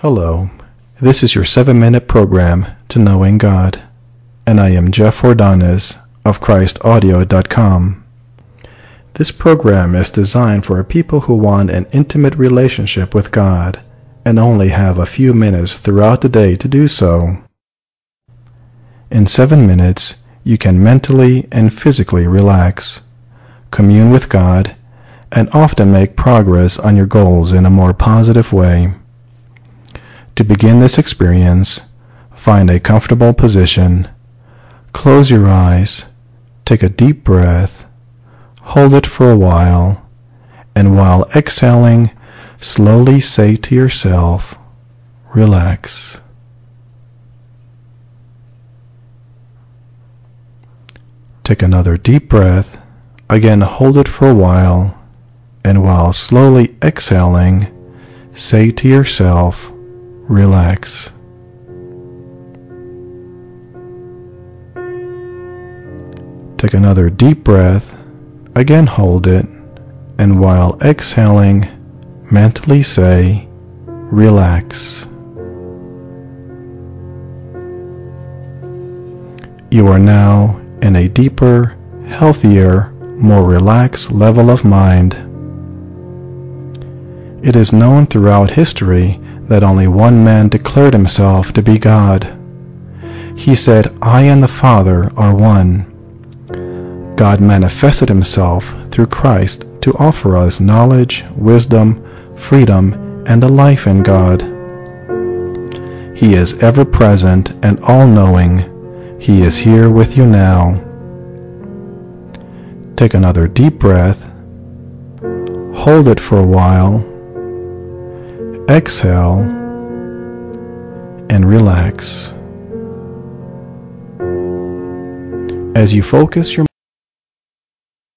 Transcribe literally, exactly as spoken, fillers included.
Hello, this is your seven minute program to knowing God, and I am Jeff Ordonez of Christ Audio dot com. This program is designed for people who want an intimate relationship with God and only have a few minutes throughout the day to do so. In seven minutes, you can mentally and physically relax, commune with God, and often make progress on your goals in a more positive way. To begin this experience, find a comfortable position, close your eyes, take a deep breath, hold it for a while, and while exhaling, slowly say to yourself, relax. Take another deep breath, again hold it for a while, and while slowly exhaling, say to yourself, relax. Take another deep breath, again hold it, and while exhaling, mentally say, relax. You are now in a deeper, healthier, more relaxed level of mind. It is known throughout history that only one man declared himself to be God. He said, I and the Father are one. God manifested himself through Christ to offer us knowledge, wisdom, freedom, and a life in God. He is ever present and all-knowing. He is here with you now. Take another deep breath. Hold it for a while. Exhale and relax. As you focus your